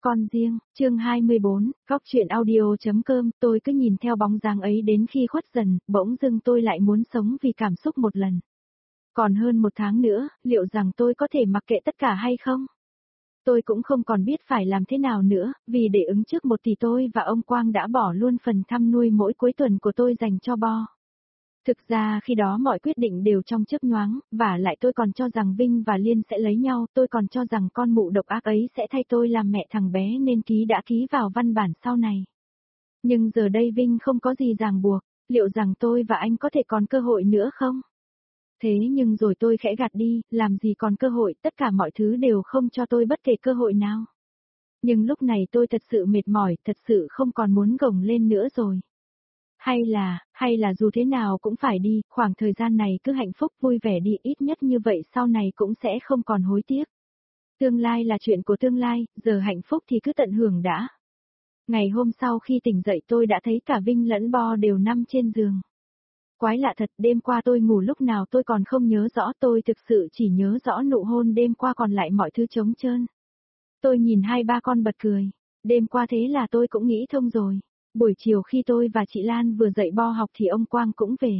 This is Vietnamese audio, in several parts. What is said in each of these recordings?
Con riêng, chương 24, góc chuyện audio.com, tôi cứ nhìn theo bóng dáng ấy đến khi khuất dần, bỗng dưng tôi lại muốn sống vì cảm xúc một lần. Còn hơn một tháng nữa, liệu rằng tôi có thể mặc kệ tất cả hay không? Tôi cũng không còn biết phải làm thế nào nữa, vì để ứng trước một thì tôi và ông Quang đã bỏ luôn phần thăm nuôi mỗi cuối tuần của tôi dành cho Bo. Thực ra khi đó mọi quyết định đều trong chớp nhoáng, và lại tôi còn cho rằng Vinh và Liên sẽ lấy nhau, tôi còn cho rằng con mụ độc ác ấy sẽ thay tôi làm mẹ thằng bé nên đã ký vào văn bản sau này. Nhưng giờ đây Vinh không có gì ràng buộc, liệu rằng tôi và anh có thể còn cơ hội nữa không? Thế nhưng rồi tôi khẽ gạt đi, làm gì còn cơ hội, tất cả mọi thứ đều không cho tôi bất kể cơ hội nào. Nhưng lúc này tôi thật sự mệt mỏi, thật sự không còn muốn gồng lên nữa rồi. Hay là dù thế nào cũng phải đi, khoảng thời gian này cứ hạnh phúc vui vẻ đi, ít nhất như vậy sau này cũng sẽ không còn hối tiếc. Tương lai là chuyện của tương lai, giờ hạnh phúc thì cứ tận hưởng đã. Ngày hôm sau khi tỉnh dậy tôi đã thấy cả Vinh lẫn Bo đều nằm trên giường. Quái lạ thật, đêm qua tôi ngủ lúc nào tôi còn không nhớ rõ, tôi thực sự chỉ nhớ rõ nụ hôn đêm qua, còn lại mọi thứ trống trơn. Tôi nhìn hai ba con bật cười. Đêm qua thế là tôi cũng nghĩ thông rồi. Buổi chiều khi tôi và chị Lan vừa dậy Bo học thì ông Quang cũng về.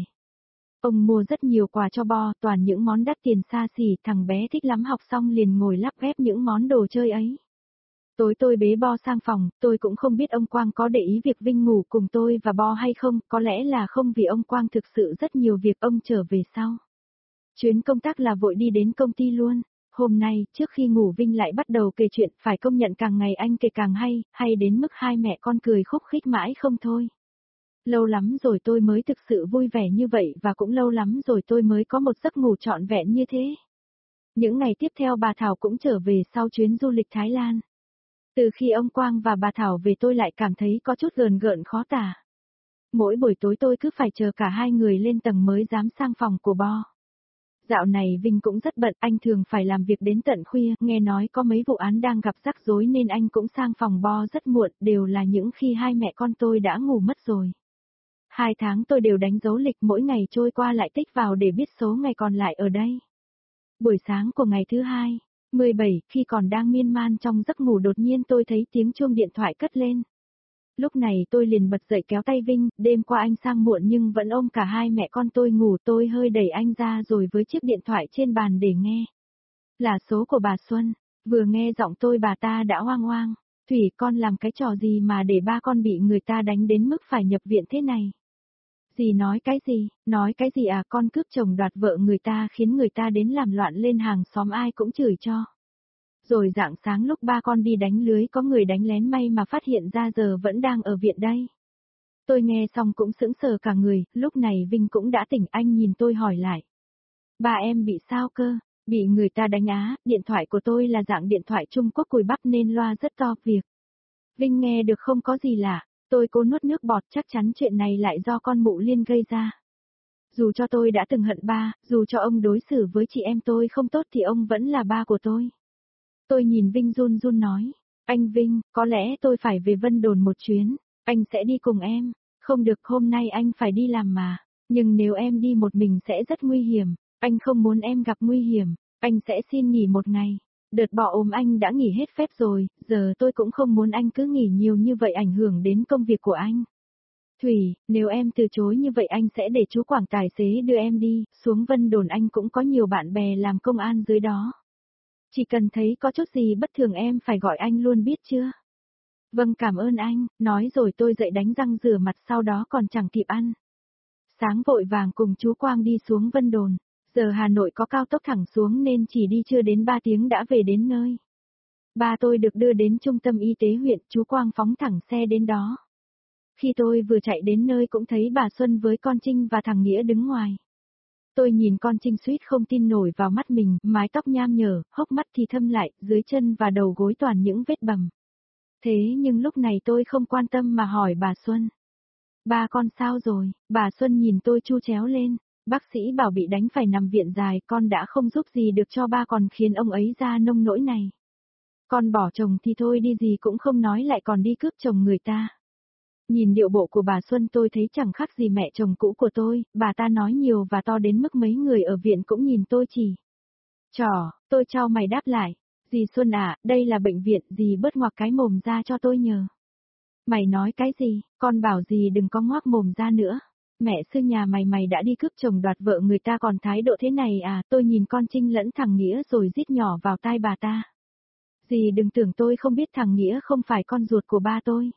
Ông mua rất nhiều quà cho Bo, toàn những món đắt tiền xa xỉ, thằng bé thích lắm, học xong liền ngồi lắp ghép những món đồ chơi ấy. Tối tôi bế Bo sang phòng, tôi cũng không biết ông Quang có để ý việc Vinh ngủ cùng tôi và Bo hay không, có lẽ là không vì ông Quang thực sự rất nhiều việc ông trở về sau. Chuyến công tác là vội đi đến công ty luôn. Hôm nay, trước khi ngủ Vinh lại bắt đầu kể chuyện, phải công nhận càng ngày anh kể càng hay đến mức hai mẹ con cười khúc khích mãi không thôi. Lâu lắm rồi tôi mới thực sự vui vẻ như vậy, và cũng lâu lắm rồi tôi mới có một giấc ngủ trọn vẹn như thế. Những ngày tiếp theo bà Thảo cũng trở về sau chuyến du lịch Thái Lan. Từ khi ông Quang và bà Thảo về tôi lại cảm thấy có chút gờn gợn khó tả. Mỗi buổi tối tôi cứ phải chờ cả hai người lên tầng mới dám sang phòng của Bo. Dạo này Vinh cũng rất bận, anh thường phải làm việc đến tận khuya, nghe nói có mấy vụ án đang gặp rắc rối nên anh cũng sang phòng Bo rất muộn, đều là những khi hai mẹ con tôi đã ngủ mất rồi. 2 tháng tôi đều đánh dấu lịch, mỗi ngày trôi qua lại tích vào để biết số ngày còn lại ở đây. Buổi sáng của ngày thứ 17, khi còn đang miên man trong giấc ngủ, đột nhiên tôi thấy tiếng chuông điện thoại cất lên. Lúc này tôi liền bật dậy kéo tay Vinh, đêm qua anh sang muộn nhưng vẫn ôm cả hai mẹ con tôi ngủ, tôi hơi đẩy anh ra rồi với chiếc điện thoại trên bàn để nghe. Là số của bà Xuân, vừa nghe giọng tôi bà ta đã hoang hoang, Thủy con làm cái trò gì mà để ba con bị người ta đánh đến mức phải nhập viện thế này. Dì nói cái gì à, con cướp chồng đoạt vợ người ta khiến người ta đến làm loạn lên, hàng xóm ai cũng chửi cho. Rồi rạng sáng lúc ba con đi đánh lưới có người đánh lén, may mà phát hiện ra, giờ vẫn đang ở viện đây. Tôi nghe xong cũng sững sờ cả người, lúc này Vinh cũng đã tỉnh, anh nhìn tôi hỏi lại. Ba em bị sao cơ? Bị người ta đánh á, điện thoại của tôi là dạng điện thoại Trung Quốc cùi bắp nên loa rất to việc. Vinh nghe được không có gì lạ, tôi cố nuốt nước bọt, chắc chắn chuyện này lại do con mụ Liên gây ra. Dù cho tôi đã từng hận ba, dù cho ông đối xử với chị em tôi không tốt thì ông vẫn là ba của tôi. Tôi nhìn Vinh run run nói, anh Vinh, có lẽ tôi phải về Vân Đồn một chuyến, anh sẽ đi cùng em. Không được, hôm nay anh phải đi làm mà, nhưng nếu em đi một mình sẽ rất nguy hiểm, anh không muốn em gặp nguy hiểm, anh sẽ xin nghỉ một ngày. Đợt bỏ ốm anh đã nghỉ hết phép rồi, giờ tôi cũng không muốn anh cứ nghỉ nhiều như vậy ảnh hưởng đến công việc của anh. Thủy, nếu em từ chối như vậy anh sẽ để chú Quảng tài xế đưa em đi, xuống Vân Đồn anh cũng có nhiều bạn bè làm công an dưới đó. Chỉ cần thấy có chút gì bất thường em phải gọi anh luôn, biết chưa? Vâng, cảm ơn anh, nói rồi tôi dậy đánh răng rửa mặt, sau đó còn chẳng kịp ăn. Sáng vội vàng cùng chú Quang đi xuống Vân Đồn, giờ Hà Nội có cao tốc thẳng xuống nên chỉ đi chưa đến 3 tiếng đã về đến nơi. Ba tôi được đưa đến trung tâm y tế huyện, chú Quang phóng thẳng xe đến đó. Khi tôi vừa chạy đến nơi cũng thấy bà Xuân với con Trinh và thằng Nghĩa đứng ngoài. Tôi nhìn con Trinh suýt không tin nổi vào mắt mình, mái tóc nham nhở, hốc mắt thì thâm lại, dưới chân và đầu gối toàn những vết bầm. Thế nhưng lúc này tôi không quan tâm mà hỏi bà Xuân. Ba con sao rồi? Bà Xuân nhìn tôi chu chéo lên. Bác sĩ bảo bị đánh phải nằm viện dài, con đã không giúp gì được cho ba, còn khiến ông ấy ra nông nỗi này. Con bỏ chồng thì thôi đi, gì cũng không nói lại còn đi cướp chồng người ta. Nhìn điệu bộ của bà Xuân tôi thấy chẳng khác gì mẹ chồng cũ của tôi, bà ta nói nhiều và to đến mức mấy người ở viện cũng nhìn tôi chỉ. Tôi chau mày đáp lại. Dì Xuân à, đây là bệnh viện, dì bớt ngoặc cái mồm ra cho tôi nhờ. Mày nói cái gì, con bảo dì đừng có ngoác mồm ra nữa. Mẹ sư nhà mày đã đi cướp chồng đoạt vợ người ta còn thái độ thế này à, tôi nhìn con Trinh lẫn thằng Nghĩa rồi rít nhỏ vào tai bà ta. Dì đừng tưởng tôi không biết thằng Nghĩa không phải con ruột của ba tôi.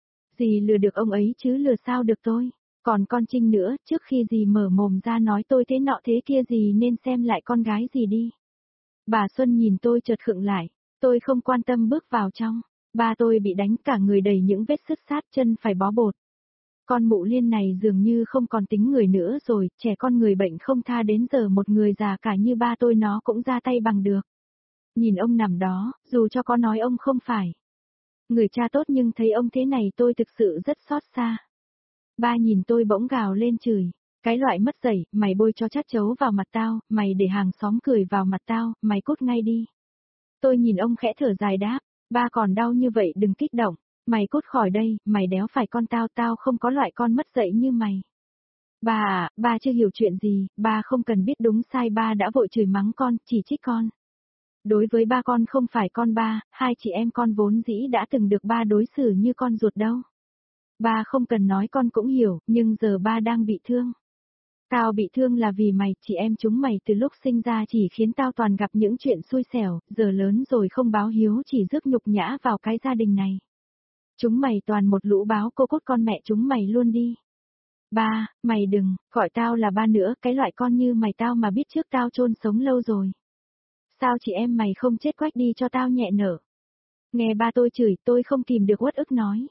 Dì lừa được ông ấy chứ lừa sao được tôi. Còn con Trinh nữa, trước khi dì mở mồm ra nói tôi thế nọ thế kia dì nên xem lại con gái dì đi. Bà Xuân nhìn tôi chợt khựng lại, tôi không quan tâm bước vào trong. Ba tôi bị đánh cả người đầy những vết sứt sát, chân phải bó bột. Con mụ Liên này dường như không còn tính người nữa rồi, trẻ con người bệnh không tha đến giờ một người già cả như ba tôi nó cũng ra tay bằng được. Nhìn ông nằm đó, dù cho có nói ông không phải người cha tốt nhưng thấy ông thế này tôi thực sự rất xót xa. Ba nhìn tôi bỗng gào lên chửi, cái loại mất dạy, mày bôi cho chát chấu vào mặt tao, mày để hàng xóm cười vào mặt tao, mày cút ngay đi. Tôi nhìn ông khẽ thở dài đáp, ba còn đau như vậy đừng kích động, mày cút khỏi đây, mày đéo phải con tao, tao không có loại con mất dạy như mày. Ba à, ba chưa hiểu chuyện gì, ba không cần biết đúng sai, ba đã vội chửi mắng con, chỉ trích con. Đối với ba con không phải con ba, hai chị em con vốn dĩ đã từng được ba đối xử như con ruột đâu. Ba không cần nói con cũng hiểu, nhưng giờ ba đang bị thương. Tao bị thương là vì mày, chị em chúng mày từ lúc sinh ra chỉ khiến tao toàn gặp những chuyện xui xẻo, giờ lớn rồi không báo hiếu chỉ rước nhục nhã vào cái gia đình này. Chúng mày toàn một lũ báo cô cốt con mẹ chúng mày luôn đi. Ba, mày đừng, gọi tao là ba nữa, cái loại con như mày tao mà biết trước tao chôn sống lâu rồi. Sao chị em mày không chết quách đi cho tao nhẹ nở. Nghe ba tôi chửi tôi không kìm được uất ức nói.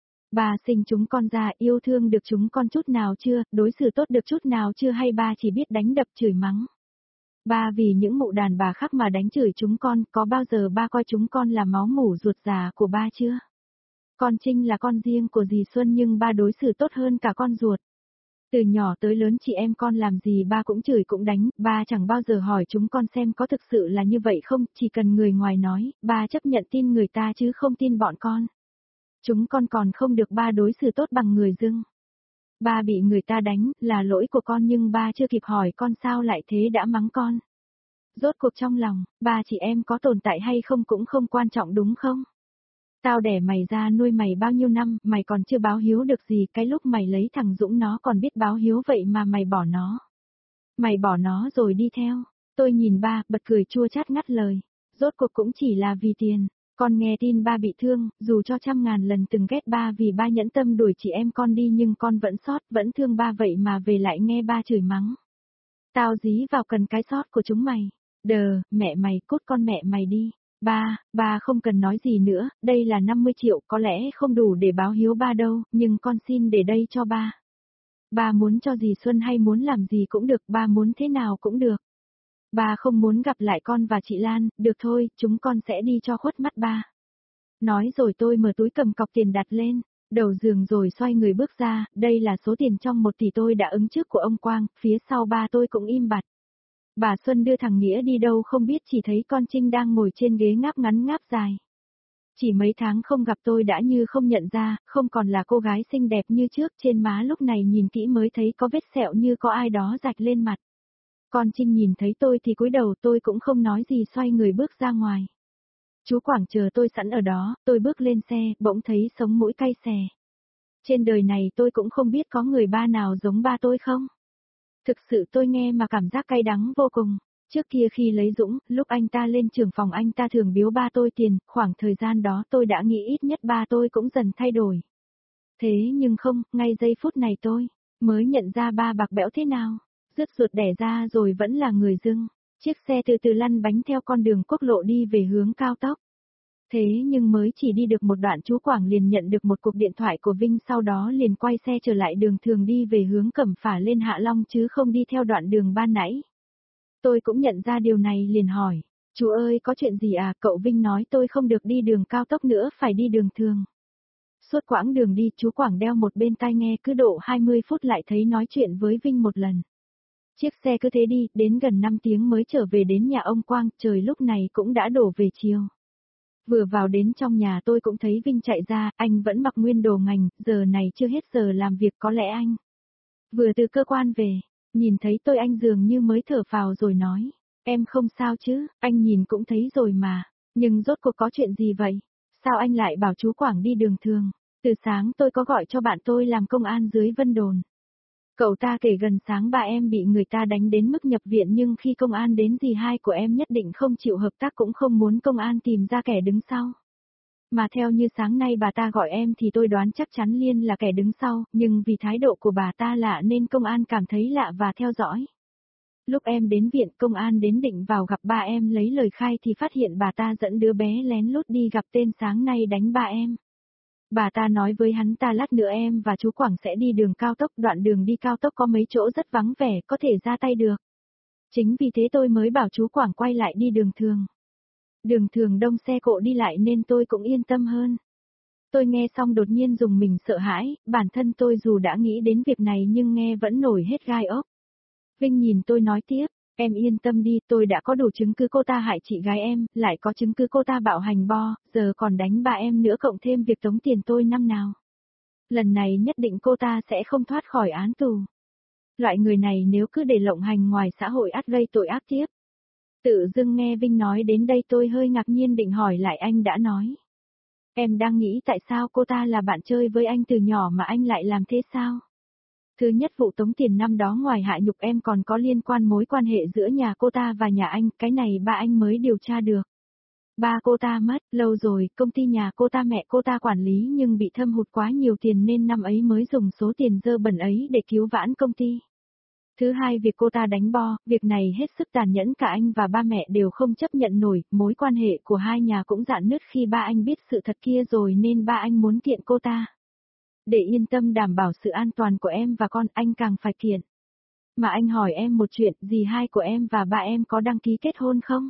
Ba sinh chúng con ra yêu thương được chúng con chút nào chưa, đối xử tốt được chút nào chưa hay ba chỉ biết đánh đập chửi mắng. Ba vì những mụ đàn bà khác mà đánh chửi chúng con, có bao giờ ba coi chúng con là máu mủ ruột già của ba chưa? Con Trinh là con riêng của dì Xuân nhưng ba đối xử tốt hơn cả con ruột. Từ nhỏ tới lớn chị em con làm gì ba cũng chửi cũng đánh, ba chẳng bao giờ hỏi chúng con xem có thực sự là như vậy không, chỉ cần người ngoài nói, ba chấp nhận tin người ta chứ không tin bọn con. Chúng con còn không được ba đối xử tốt bằng người dưng. Ba bị người ta đánh, là lỗi của con nhưng ba chưa kịp hỏi con sao lại thế đã mắng con. Rốt cuộc trong lòng, ba chị em có tồn tại hay không cũng không quan trọng đúng không? Tao đẻ mày ra nuôi mày bao nhiêu năm, mày còn chưa báo hiếu được gì, cái lúc mày lấy thằng Dũng nó còn biết báo hiếu vậy mà mày bỏ nó. Mày bỏ nó rồi đi theo. Tôi nhìn ba, bật cười chua chát ngắt lời. Rốt cuộc cũng chỉ là vì tiền. Con nghe tin ba bị thương, dù cho 100.000 lần từng ghét ba vì ba nhẫn tâm đuổi chị em con đi nhưng con vẫn sót, vẫn thương ba vậy mà về lại nghe ba chửi mắng. Tao dí vào cần cái sót của chúng mày. Đờ, mẹ mày cút con mẹ mày đi. Ba không cần nói gì nữa, đây là 50 triệu, có lẽ không đủ để báo hiếu ba đâu, nhưng con xin để đây cho ba. Ba muốn cho dì Xuân hay muốn làm gì cũng được, ba muốn thế nào cũng được. Ba không muốn gặp lại con và chị Lan, được thôi, chúng con sẽ đi cho khuất mắt ba. Nói rồi tôi mở túi cầm cọc tiền đặt lên, đầu giường rồi xoay người bước ra, đây là số tiền trong 1 tỷ tôi đã ứng trước của ông Quang, phía sau ba tôi cũng im bặt. Bà Xuân đưa thằng Nghĩa đi đâu không biết chỉ thấy con Trinh đang ngồi trên ghế ngáp ngắn ngáp dài. Chỉ mấy tháng không gặp tôi đã như không nhận ra, không còn là cô gái xinh đẹp như trước, trên má lúc này nhìn kỹ mới thấy có vết sẹo như có ai đó rạch lên mặt. Con Trinh nhìn thấy tôi thì cúi đầu, tôi cũng không nói gì xoay người bước ra ngoài. Chú Quảng chờ tôi sẵn ở đó, tôi bước lên xe, bỗng thấy sống mũi cay xè. Trên đời này tôi cũng không biết có người ba nào giống ba tôi không? Thực sự tôi nghe mà cảm giác cay đắng vô cùng. Trước kia khi lấy Dũng, lúc anh ta lên trưởng phòng anh ta thường biếu ba tôi tiền, khoảng thời gian đó tôi đã nghĩ ít nhất ba tôi cũng dần thay đổi. Thế nhưng không, ngay giây phút này tôi mới nhận ra ba bạc bẽo thế nào. Rứt ruột đẻ ra rồi vẫn là người dưng. Chiếc xe từ từ lăn bánh theo con đường quốc lộ đi về hướng cao tốc. Thế nhưng mới chỉ đi được một đoạn chú Quảng liền nhận được một cuộc điện thoại của Vinh, sau đó liền quay xe trở lại đường thường đi về hướng Cẩm Phả lên Hạ Long chứ không đi theo đoạn đường ban nãy. Tôi cũng nhận ra điều này liền hỏi, chú ơi có chuyện gì à, cậu Vinh nói tôi không được đi đường cao tốc nữa phải đi đường thường. Suốt quãng đường đi chú Quảng đeo một bên tai nghe cứ độ 20 phút lại thấy nói chuyện với Vinh một lần. Chiếc xe cứ thế đi, đến gần 5 tiếng mới trở về đến nhà ông Quang, trời lúc này cũng đã đổ về chiều. Vừa vào đến trong nhà tôi cũng thấy Vinh chạy ra, anh vẫn mặc nguyên đồ ngành, giờ này chưa hết giờ làm việc có lẽ anh vừa từ cơ quan về, nhìn thấy tôi anh dường như mới thở phào rồi nói, em không sao chứ, anh nhìn cũng thấy rồi mà. Nhưng rốt cuộc có chuyện gì vậy? Sao anh lại bảo chú Quảng đi đường thường? Từ sáng tôi có gọi cho bạn tôi làm công an dưới Vân Đồn. Cậu ta kể gần sáng ba em bị người ta đánh đến mức nhập viện, nhưng khi công an đến dì hai của em nhất định không chịu hợp tác, cũng không muốn công an tìm ra kẻ đứng sau. Mà theo như sáng nay bà ta gọi em thì tôi đoán chắc chắn Liên là kẻ đứng sau, nhưng vì thái độ của bà ta lạ nên công an cảm thấy lạ và theo dõi. Lúc em đến viện, công an đến định vào gặp ba em lấy lời khai thì phát hiện bà ta dẫn đứa bé lén lút đi gặp tên sáng nay đánh ba em. Bà ta nói với hắn ta lát nữa em và chú Quảng sẽ đi đường cao tốc, đoạn đường đi cao tốc có mấy chỗ rất vắng vẻ, có thể ra tay được. Chính vì thế tôi mới bảo chú Quảng quay lại đi đường thường. Đường thường đông xe cộ đi lại nên tôi cũng yên tâm hơn. Tôi nghe xong đột nhiên rùng mình sợ hãi, bản thân tôi dù đã nghĩ đến việc này nhưng nghe vẫn nổi hết gai ốc. Vinh nhìn tôi nói tiếp, em yên tâm đi, tôi đã có đủ chứng cứ cô ta hại chị gái em, lại có chứng cứ cô ta bạo hành Bo, giờ còn đánh ba em nữa, cộng thêm việc tống tiền tôi năm nào. Lần này nhất định cô ta sẽ không thoát khỏi án tù. Loại người này nếu cứ để lộng hành ngoài xã hội ắt gây tội ác tiếp. Tự dưng nghe Vinh nói đến đây tôi hơi ngạc nhiên định hỏi lại anh đã nói. Em đang nghĩ tại sao cô ta là bạn chơi với anh từ nhỏ mà anh lại làm thế sao? Thứ nhất, vụ tống tiền năm đó ngoài hạ nhục em còn có liên quan mối quan hệ giữa nhà cô ta và nhà anh, cái này ba anh mới điều tra được. Ba cô ta mất, lâu rồi, công ty nhà cô ta mẹ cô ta quản lý nhưng bị thâm hụt quá nhiều tiền nên năm ấy mới dùng số tiền dơ bẩn ấy để cứu vãn công ty. Thứ hai, việc cô ta đánh Bo, việc này hết sức tàn nhẫn, cả anh và ba mẹ đều không chấp nhận nổi, mối quan hệ của hai nhà cũng rạn nứt khi ba anh biết sự thật kia rồi nên ba anh muốn kiện cô ta. Để yên tâm đảm bảo sự an toàn của em và con, anh càng phải kiện. Mà anh hỏi em một chuyện, dì hai của em và ba em có đăng ký kết hôn không?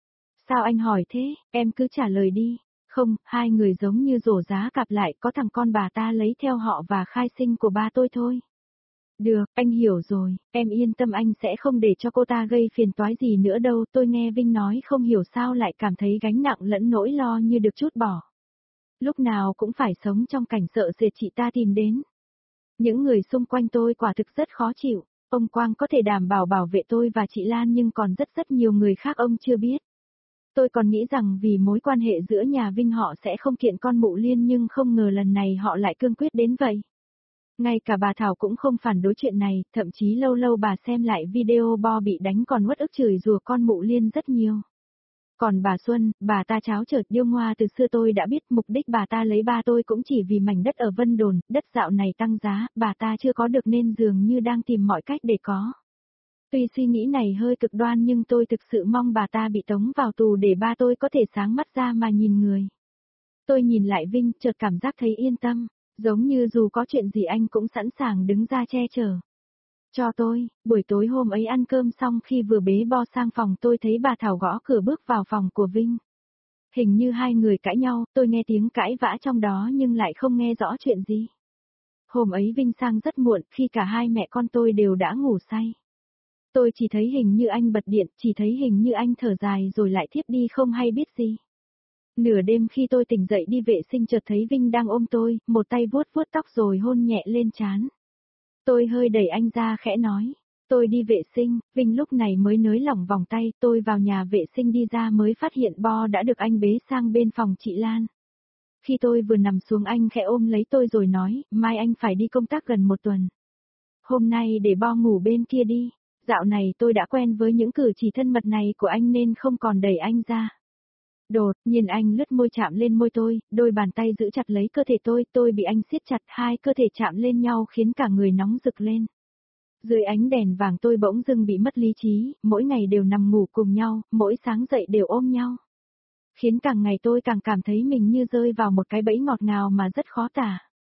Sao anh hỏi thế, em cứ trả lời đi. Không, hai người giống như rổ giá cặp lại, có thằng con bà ta lấy theo họ và khai sinh của ba tôi thôi. Được, anh hiểu rồi, em yên tâm, anh sẽ không để cho cô ta gây phiền toái gì nữa đâu. Tôi nghe Vinh nói không hiểu sao lại cảm thấy gánh nặng lẫn nỗi lo như được trút bỏ. Lúc nào cũng phải sống trong cảnh sợ sệt chị ta tìm đến. Những người xung quanh tôi quả thực rất khó chịu. Ông Quang có thể đảm bảo bảo vệ tôi và chị Lan nhưng còn rất nhiều người khác ông chưa biết. Tôi còn nghĩ rằng vì mối quan hệ giữa nhà Vinh họ sẽ không kiện con mụ Liên, nhưng không ngờ lần này họ lại cương quyết đến vậy. Ngay cả bà Thảo cũng không phản đối chuyện này, thậm chí lâu lâu bà xem lại video Bo bị đánh còn uất ức chửi rủa con mụ Liên rất nhiều. Còn bà Xuân, bà ta tráo chợt điêu ngoa, từ xưa tôi đã biết mục đích bà ta lấy ba tôi cũng chỉ vì mảnh đất ở Vân Đồn, đất dạo này tăng giá, bà ta chưa có được nên dường như đang tìm mọi cách để có. Tuy suy nghĩ này hơi cực đoan nhưng tôi thực sự mong bà ta bị tống vào tù để ba tôi có thể sáng mắt ra mà nhìn người. Tôi nhìn lại Vinh, chợt cảm giác thấy yên tâm, giống như dù có chuyện gì anh cũng sẵn sàng đứng ra che chở. Cho tôi, buổi tối hôm ấy ăn cơm xong khi vừa bế Bo sang phòng tôi thấy bà Thảo gõ cửa bước vào phòng của Vinh. Hình như hai người cãi nhau, tôi nghe tiếng cãi vã trong đó nhưng lại không nghe rõ chuyện gì. Hôm ấy Vinh sang rất muộn, khi cả hai mẹ con tôi đều đã ngủ say. Tôi chỉ thấy hình như anh bật điện, chỉ thấy hình như anh thở dài rồi lại thiếp đi không hay biết gì. Nửa đêm khi tôi tỉnh dậy đi vệ sinh chợt thấy Vinh đang ôm tôi, một tay vuốt vuốt tóc rồi hôn nhẹ lên trán. Tôi hơi đẩy anh ra khẽ nói, tôi đi vệ sinh. Vinh lúc này mới nới lỏng vòng tay, tôi vào nhà vệ sinh đi ra mới phát hiện Bo đã được anh bế sang bên phòng chị Lan. Khi tôi vừa nằm xuống anh khẽ ôm lấy tôi rồi nói, mai anh phải đi công tác gần 1 tuần. Hôm nay để Bo ngủ bên kia đi, dạo này tôi đã quen với những cử chỉ thân mật này của anh nên không còn đẩy anh ra. Đột nhiên anh lướt môi chạm lên môi tôi, đôi bàn tay giữ chặt lấy cơ thể tôi bị anh siết chặt, hai cơ thể chạm lên nhau khiến cả người nóng rực lên. Dưới ánh đèn vàng tôi bỗng dưng bị mất lý trí, mỗi ngày đều nằm ngủ cùng nhau, mỗi sáng dậy đều ôm nhau. Khiến càng ngày tôi càng cảm thấy mình như rơi vào một cái bẫy ngọt ngào mà rất khó tả.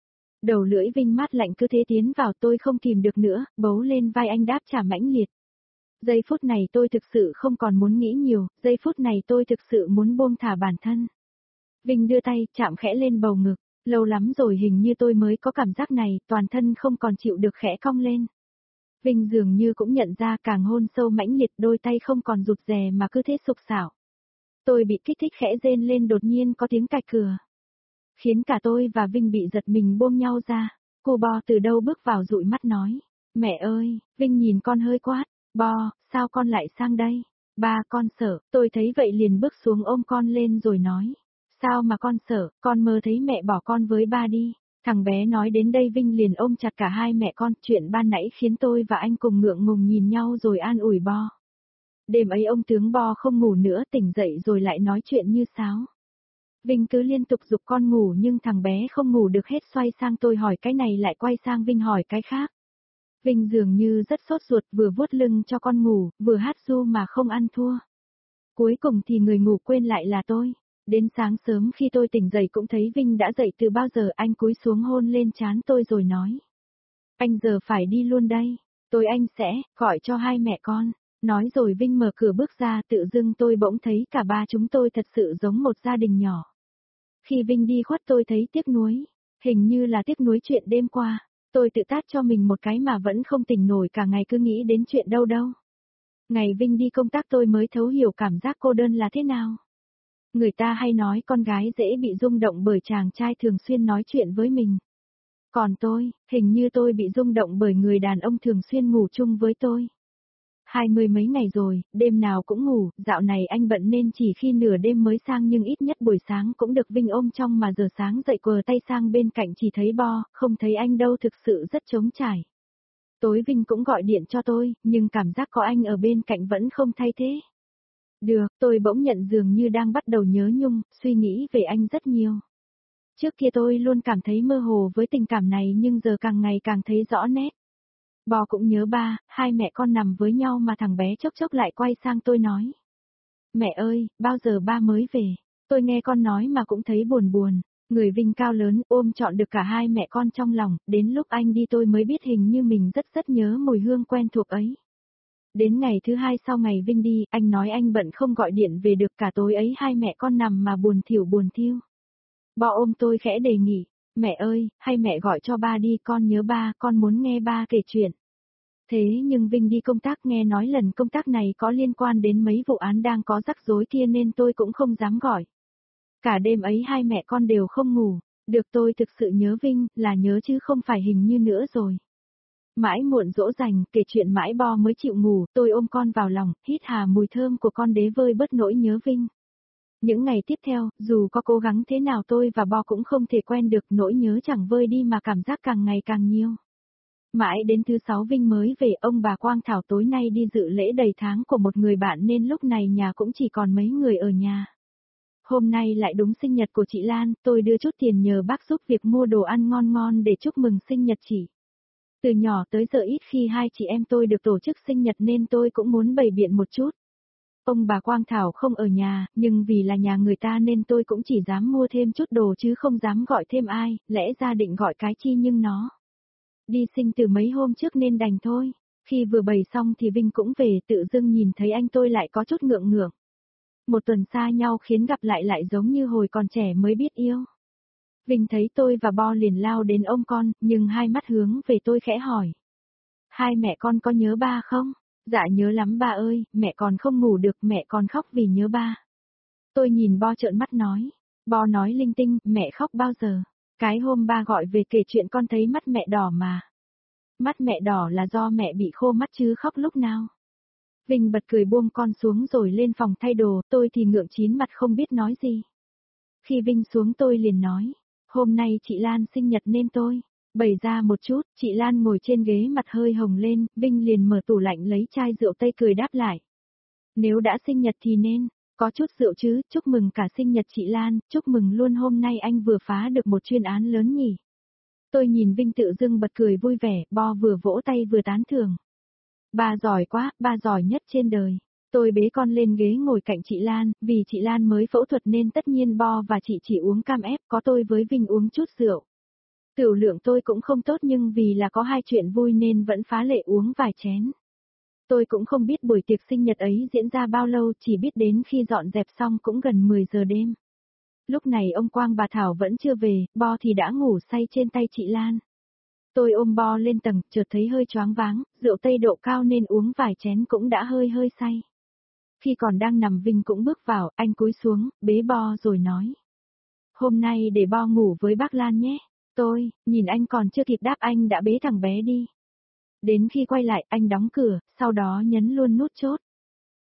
Đầu lưỡi Vinh mát lạnh cứ thế tiến vào, tôi không kìm được nữa, bấu lên vai anh đáp trả mãnh liệt. Giây phút này tôi thực sự không còn muốn nghĩ nhiều, giây phút này tôi thực sự muốn buông thả bản thân. Vinh đưa tay, chạm khẽ lên bầu ngực, lâu lắm rồi hình như tôi mới có cảm giác này, toàn thân không còn chịu được khẽ cong lên. Vinh dường như cũng nhận ra, càng hôn sâu mãnh liệt, đôi tay không còn rụt rè mà cứ thế sục sạo. Tôi bị kích thích khẽ rên lên, đột nhiên có tiếng cạch cửa. Khiến cả tôi và Vinh bị giật mình buông nhau ra. Cô Bo từ đâu bước vào dụi mắt nói, mẹ ơi. Vinh nhìn con hơi quát, Bo, sao con lại sang đây? Ba con sợ, tôi thấy vậy liền bước xuống ôm con lên rồi nói. Sao mà con sợ, con mơ thấy mẹ bỏ con với ba đi. Thằng bé nói đến đây Vinh liền ôm chặt cả hai mẹ con, chuyện ban nãy khiến tôi và anh cùng ngượng ngùng nhìn nhau rồi an ủi Bo. Đêm ấy ông tướng Bo không ngủ nữa, tỉnh dậy rồi lại nói chuyện như sáo. Vinh cứ liên tục giục con ngủ nhưng thằng bé không ngủ được hết, xoay sang tôi hỏi cái này lại quay sang Vinh hỏi cái khác. Vinh dường như rất sốt ruột, vừa vuốt lưng cho con ngủ, vừa hát ru mà không ăn thua. Cuối cùng thì người ngủ quên lại là tôi. Đến sáng sớm khi tôi tỉnh dậy cũng thấy Vinh đã dậy từ bao giờ, anh cúi xuống hôn lên trán tôi rồi nói. Anh giờ phải đi luôn đây, anh sẽ gọi cho hai mẹ con. Nói rồi Vinh mở cửa bước ra, tự dưng tôi bỗng thấy cả ba chúng tôi thật sự giống một gia đình nhỏ. Khi Vinh đi khuất tôi thấy tiếc nuối, hình như là tiếc nuối chuyện đêm qua. Tôi tự tát cho mình một cái mà vẫn không tỉnh nổi, cả ngày cứ nghĩ đến chuyện đâu. Ngày Vinh đi công tác tôi mới thấu hiểu cảm giác cô đơn là thế nào. Người ta hay nói con gái dễ bị rung động bởi chàng trai thường xuyên nói chuyện với mình. Còn tôi, hình như tôi bị rung động bởi người đàn ông thường xuyên ngủ chung với tôi. 20 mấy ngày rồi, đêm nào cũng ngủ, dạo này anh bận nên chỉ khi nửa đêm mới sang, nhưng ít nhất buổi sáng cũng được Vinh ôm trong, mà giờ sáng dậy quờ tay sang bên cạnh chỉ thấy Bo, không thấy anh đâu, thực sự rất trống trải. Tối Vinh cũng gọi điện cho tôi, nhưng cảm giác có anh ở bên cạnh vẫn không thay thế. Được, tôi bỗng nhận dường như đang bắt đầu nhớ nhung, suy nghĩ về anh rất nhiều. Trước kia tôi luôn cảm thấy mơ hồ với tình cảm này, nhưng giờ càng ngày càng thấy rõ nét. Bo cũng nhớ ba, hai mẹ con nằm với nhau mà thằng bé chốc chốc lại quay sang tôi nói. Mẹ ơi, bao giờ ba mới về? Tôi nghe con nói mà cũng thấy buồn buồn. Người Vinh cao lớn ôm trọn được cả hai mẹ con trong lòng, đến lúc anh đi tôi mới biết hình như mình rất nhớ mùi hương quen thuộc ấy. Đến ngày thứ hai sau ngày Vinh đi, anh nói anh bận không gọi điện về được, cả tối ấy hai mẹ con nằm mà buồn thiu. Bo ôm tôi khẽ đề nghị, mẹ ơi, hay mẹ gọi cho ba đi, con nhớ ba, con muốn nghe ba kể chuyện. Thế nhưng Vinh đi công tác, nghe nói lần công tác này có liên quan đến mấy vụ án đang có rắc rối kia nên tôi cũng không dám gọi. Cả đêm ấy hai mẹ con đều không ngủ, được tôi thực sự nhớ Vinh, là nhớ chứ không phải hình như nữa rồi. Mãi muộn dỗ dành, kể chuyện mãi Bo mới chịu ngủ, tôi ôm con vào lòng, hít hà mùi thơm của con đế vơi bớt nỗi nhớ Vinh. Những ngày tiếp theo, dù có cố gắng thế nào tôi và Bo cũng không thể quen được, nỗi nhớ chẳng vơi đi mà cảm giác càng ngày càng nhiều. Mãi đến thứ 6 Vinh mới về, ông bà Quang Thảo tối nay đi dự lễ đầy tháng của một người bạn nên lúc này nhà cũng chỉ còn mấy người ở nhà. Hôm nay lại đúng sinh nhật của chị Lan, tôi đưa chút tiền nhờ bác giúp việc mua đồ ăn ngon ngon để chúc mừng sinh nhật chị. Từ nhỏ tới giờ ít khi hai chị em tôi được tổ chức sinh nhật nên tôi cũng muốn bày biện một chút. Ông bà Quang Thảo không ở nhà, nhưng vì là nhà người ta nên tôi cũng chỉ dám mua thêm chút đồ chứ không dám gọi thêm ai, lẽ ra định gọi cái chi nhưng nó đi sinh từ mấy hôm trước nên đành thôi. Khi vừa bày xong thì Vinh cũng về, tự dưng nhìn thấy anh tôi lại có chút ngượng ngượng. Một tuần xa nhau khiến gặp lại giống như hồi còn trẻ mới biết yêu. Vinh thấy tôi và Bo liền lao đến ôm con, nhưng hai mắt hướng về tôi khẽ hỏi. Hai mẹ con có nhớ ba không? Dạ nhớ lắm ba ơi, mẹ còn không ngủ được, mẹ còn khóc vì nhớ ba. Tôi nhìn Bo trợn mắt nói. Bo nói linh tinh, mẹ khóc bao giờ? Cái hôm ba gọi về kể chuyện con thấy mắt mẹ đỏ mà. Mắt mẹ đỏ là do mẹ bị khô mắt chứ khóc lúc nào? Vinh bật cười buông con xuống rồi lên phòng thay đồ, tôi thì ngượng chín mặt không biết nói gì. Khi Vinh xuống tôi liền nói, hôm nay chị Lan sinh nhật nên tôi bày ra một chút. Chị Lan ngồi trên ghế mặt hơi hồng lên, Vinh liền mở tủ lạnh lấy chai rượu tây cười đáp lại. Nếu đã sinh nhật thì nên có chút rượu chứ, chúc mừng cả sinh nhật chị Lan, chúc mừng luôn, hôm nay anh vừa phá được một chuyên án lớn nhỉ. Tôi nhìn Vinh tự dưng bật cười vui vẻ, Bo vừa vỗ tay vừa tán thưởng. Ba giỏi quá, ba giỏi nhất trên đời. Tôi bế con lên ghế ngồi cạnh chị Lan, vì chị Lan mới phẫu thuật nên tất nhiên Bo và chị chỉ uống cam ép, có tôi với Vinh uống chút rượu. Tiểu lượng tôi cũng không tốt nhưng vì là có hai chuyện vui nên vẫn phá lệ uống vài chén. Tôi cũng không biết buổi tiệc sinh nhật ấy diễn ra bao lâu, chỉ biết đến khi dọn dẹp xong cũng gần 10 giờ đêm. Lúc này ông Quang bà Thảo vẫn chưa về, Bo thì đã ngủ say trên tay chị Lan. Tôi ôm Bo lên tầng, chợt thấy hơi choáng váng, rượu tây độ cao nên uống vài chén cũng đã hơi say. Khi còn đang nằm Vinh cũng bước vào, anh cúi xuống, bế Bo rồi nói. Hôm nay để Bo ngủ với bác Lan nhé. Tôi, nhìn anh còn chưa kịp đáp anh đã bế thằng bé đi. Đến khi quay lại anh đóng cửa, sau đó nhấn luôn nút chốt.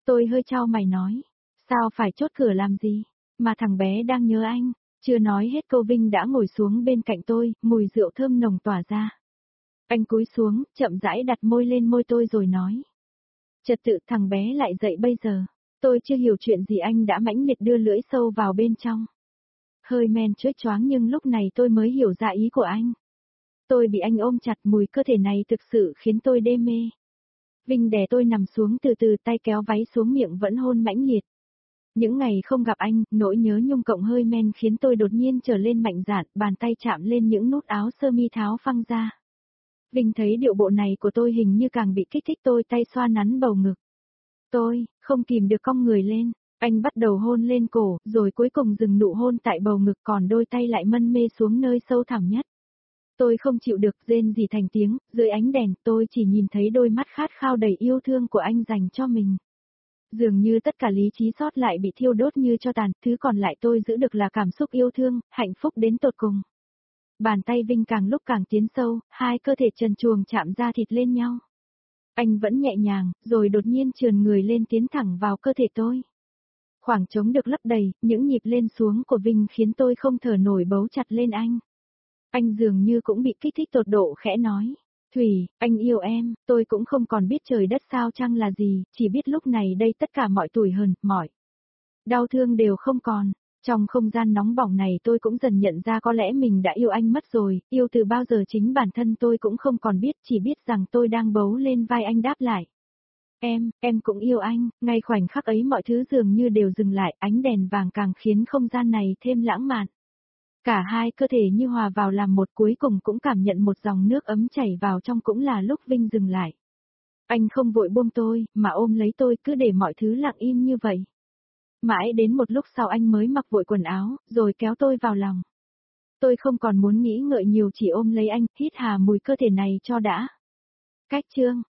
Tôi hơi chau mày nói. Sao phải chốt cửa làm gì? Mà thằng bé đang nhớ anh. Chưa nói hết câu Vinh đã ngồi xuống bên cạnh tôi, mùi rượu thơm nồng tỏa ra. Anh cúi xuống, chậm rãi đặt môi lên môi tôi rồi nói. Trật tự thằng bé lại dậy bây giờ. Tôi chưa hiểu chuyện gì anh đã mãnh liệt đưa lưỡi sâu vào bên trong. Hơi men chớp choáng nhưng lúc này tôi mới hiểu ra ý của anh. Tôi bị anh ôm chặt, mùi cơ thể này thực sự khiến tôi đê mê. Vinh đè tôi nằm xuống từ từ, tay kéo váy xuống, miệng vẫn hôn mãnh liệt. Những ngày không gặp anh, nỗi nhớ nhung cộng hơi men khiến tôi đột nhiên trở lên mạnh dạn, bàn tay chạm lên những nút áo sơ mi tháo phăng ra. Vinh thấy điệu bộ này của tôi hình như càng bị kích thích, tôi tay xoa nắn bầu ngực. Tôi, không kìm được cong người lên, anh bắt đầu hôn lên cổ, rồi cuối cùng dừng nụ hôn tại bầu ngực, còn đôi tay lại mân mê xuống nơi sâu thẳm nhất. Tôi không chịu được, rên rỉ thành tiếng, dưới ánh đèn tôi chỉ nhìn thấy đôi mắt khát khao đầy yêu thương của anh dành cho mình. Dường như tất cả lý trí sót lại bị thiêu đốt như tro tàn, thứ còn lại tôi giữ được là cảm xúc yêu thương, hạnh phúc đến tột cùng. Bàn tay Vinh càng lúc càng tiến sâu, hai cơ thể trần truồng chạm da thịt lên nhau. Anh vẫn nhẹ nhàng, rồi đột nhiên trườn người lên tiến thẳng vào cơ thể tôi. Khoảng trống được lấp đầy, những nhịp lên xuống của Vinh khiến tôi không thở nổi, bấu chặt lên anh. Anh dường như cũng bị kích thích tột độ, khẽ nói. Thủy, anh yêu em, tôi cũng không còn biết trời đất sao chăng là gì, chỉ biết lúc này đây tất cả mọi tủi hờn, mọi đau thương đều không còn. Trong không gian nóng bỏng này tôi cũng dần nhận ra có lẽ mình đã yêu anh mất rồi, yêu từ bao giờ chính bản thân tôi cũng không còn biết, chỉ biết rằng tôi đang bấu lên vai anh đáp lại. Em cũng yêu anh, ngay khoảnh khắc ấy mọi thứ dường như đều dừng lại, ánh đèn vàng càng khiến không gian này thêm lãng mạn. Cả hai cơ thể như hòa vào làm một, cuối cùng cũng cảm nhận một dòng nước ấm chảy vào trong, cũng là lúc Vinh dừng lại. Anh không vội buông tôi, mà ôm lấy tôi, cứ để mọi thứ lặng im như vậy. Mãi đến một lúc sau anh mới mặc vội quần áo, rồi kéo tôi vào lòng. Tôi không còn muốn nghĩ ngợi nhiều, chỉ ôm lấy anh, hít hà mùi cơ thể này cho đã. Cách chương